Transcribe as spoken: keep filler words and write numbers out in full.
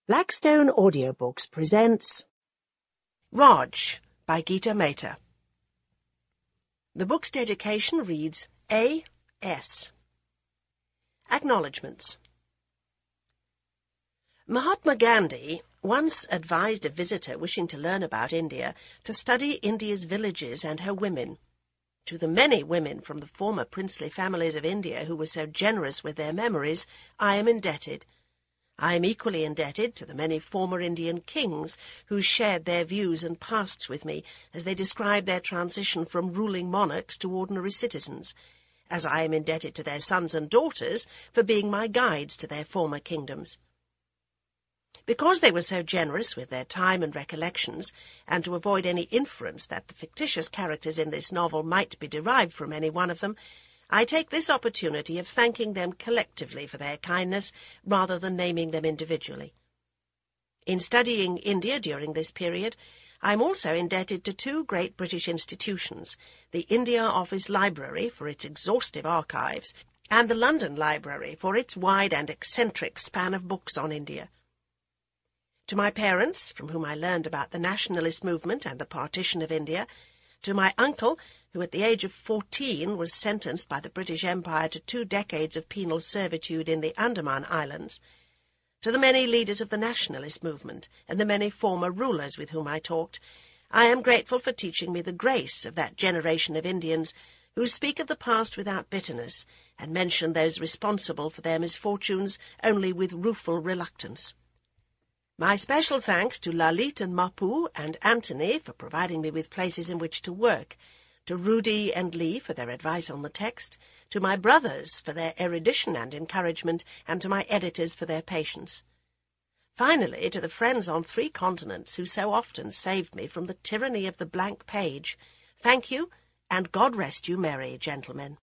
Blackstone Audiobooks presents Raj by Geeta Mehta. The book's dedication reads A S Acknowledgements. Mahatma Gandhi once advised a visitor wishing to learn about India to study India's villages and her women. To the many women from the former princely families of India who were so generous with their memories, I am indebted. I am equally indebted to the many former Indian kings who shared their views and pasts with me as they described their transition from ruling monarchs to ordinary citizens, as I am indebted to their sons and daughters for being my guides to their former kingdoms. Because they were so generous with their time and recollections, and to avoid any inference that the fictitious characters in this novel might be derived from any one of them, I take this opportunity of thanking them collectively for their kindness, rather than naming them individually. In studying India during this period, I am also indebted to two great British institutions, the India Office Library for its exhaustive archives, and the London Library for its wide and eccentric span of books on India. To my parents, from whom I learned about the nationalist movement and the partition of India, to my uncle, who at the age of fourteen was sentenced by the British Empire to two decades of penal servitude in the Andaman Islands, to the many leaders of the nationalist movement and the many former rulers with whom I talked, I am grateful for teaching me the grace of that generation of Indians who speak of the past without bitterness and mention those responsible for their misfortunes only with rueful reluctance. My special thanks to Lalit and Mapu and Anthony for providing me with places in which to work, to Rudy and Lee for their advice on the text, to my brothers for their erudition and encouragement, and to my editors for their patience. Finally, to the friends on three continents who so often saved me from the tyranny of the blank page, thank you, and God rest you merry, gentlemen.